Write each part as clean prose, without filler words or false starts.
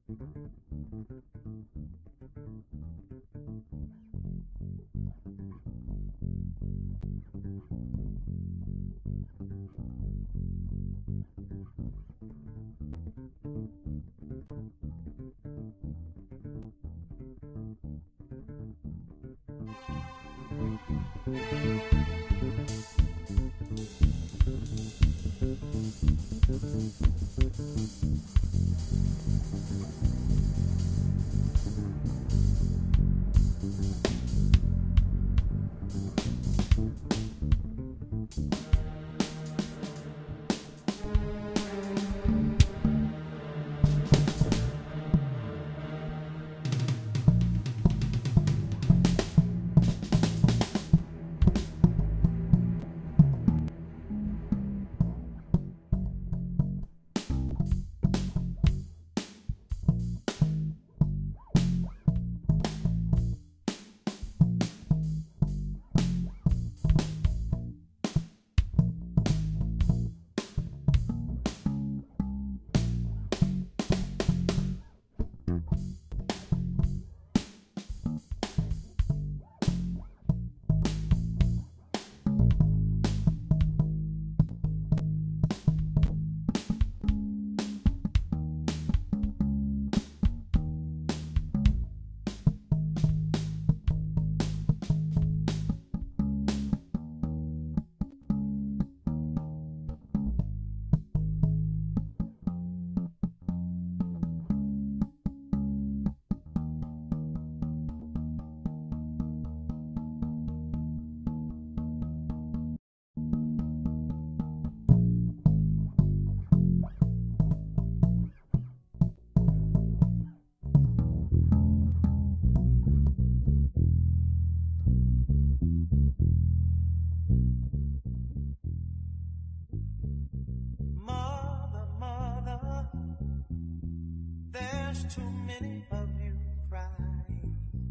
Too many of you crying.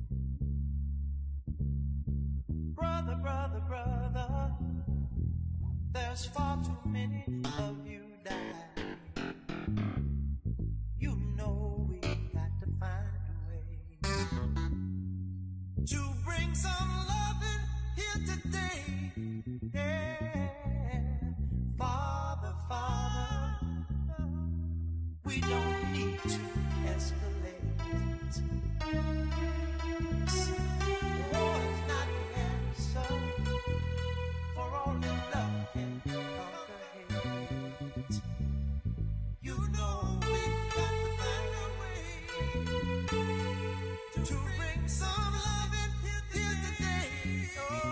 Brother, brother, brother, there's far too many of you dying. You know we've got to find a way to bring some loving here today. Yeah. Father, Father, we don't need to escalate. War is not the answer, for only love can conquer hate. You know we've got to find a way to bring some love in here today.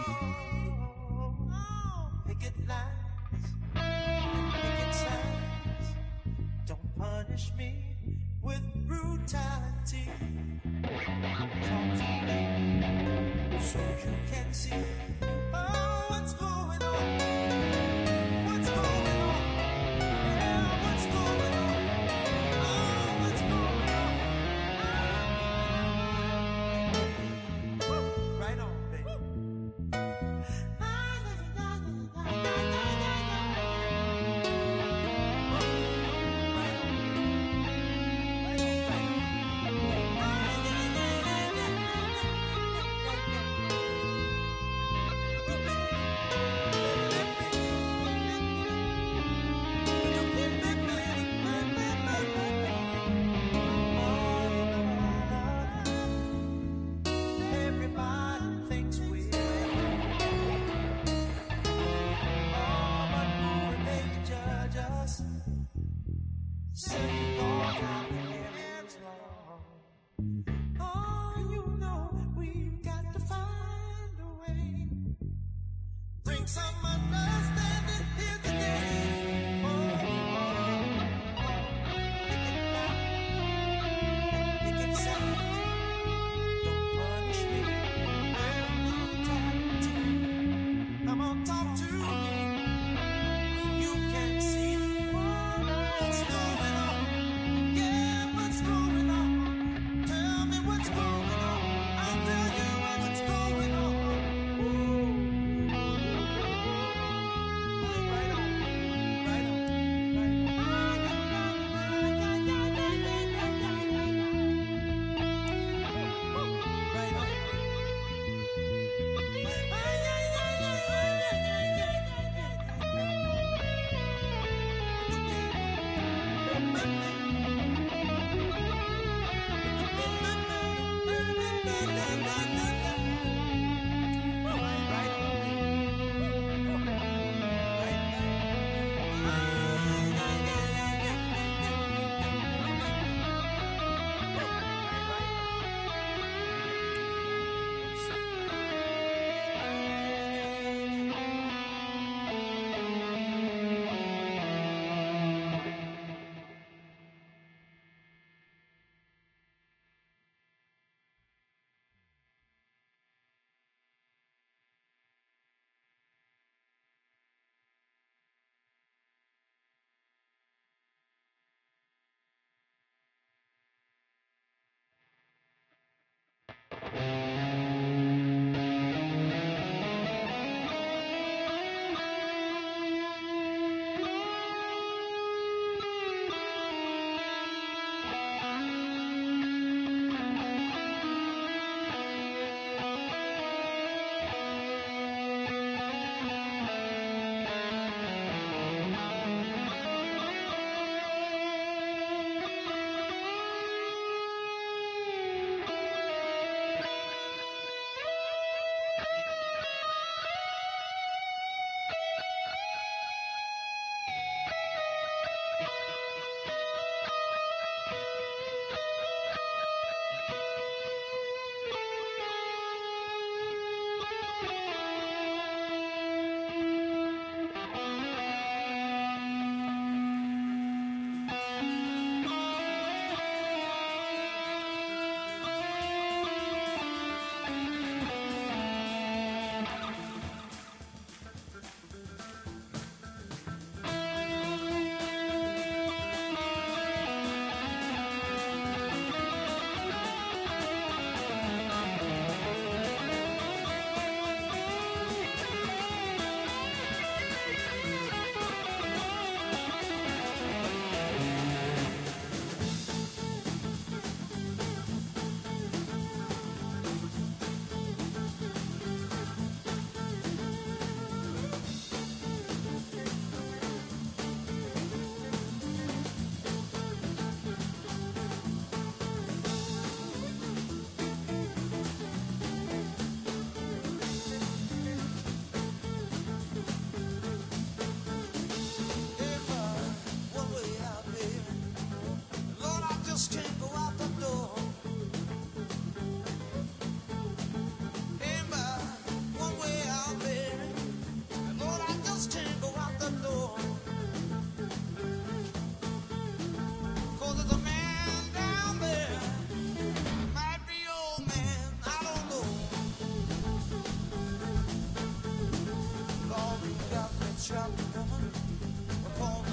Oh, picket lines and picket signs. Don't punish me with brutality. Talk to me so you can see what's going on. What's going on? Yeah, what's going on? Oh, what's going on? Right on, baby. Some understanding here today. Pick it sound. Don't punish me with brutality. Come on, talk to me. You can see what's going on.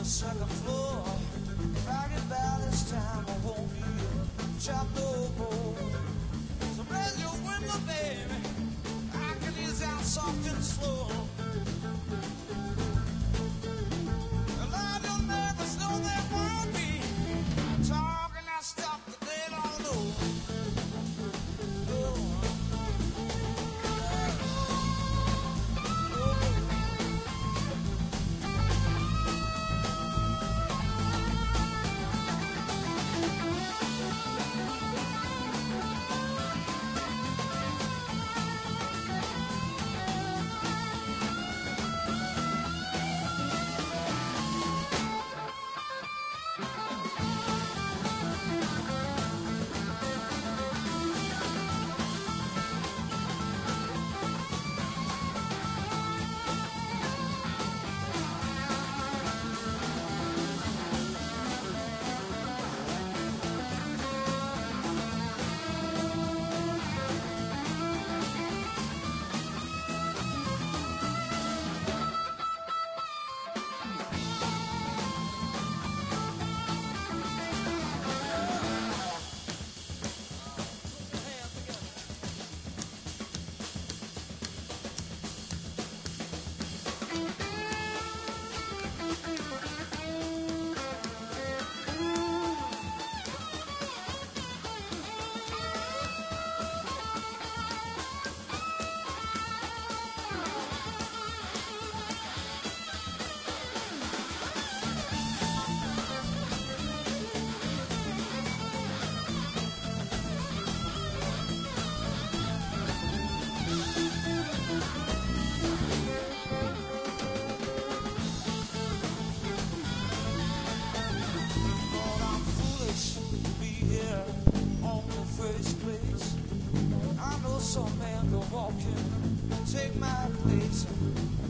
the second floor. Right about this time I won't be trapped no more. So raise your window, baby. I can ease out soft and slow. A lot of nervous know they won't be talking that stuff that they don't know. Some man go walking, take my place.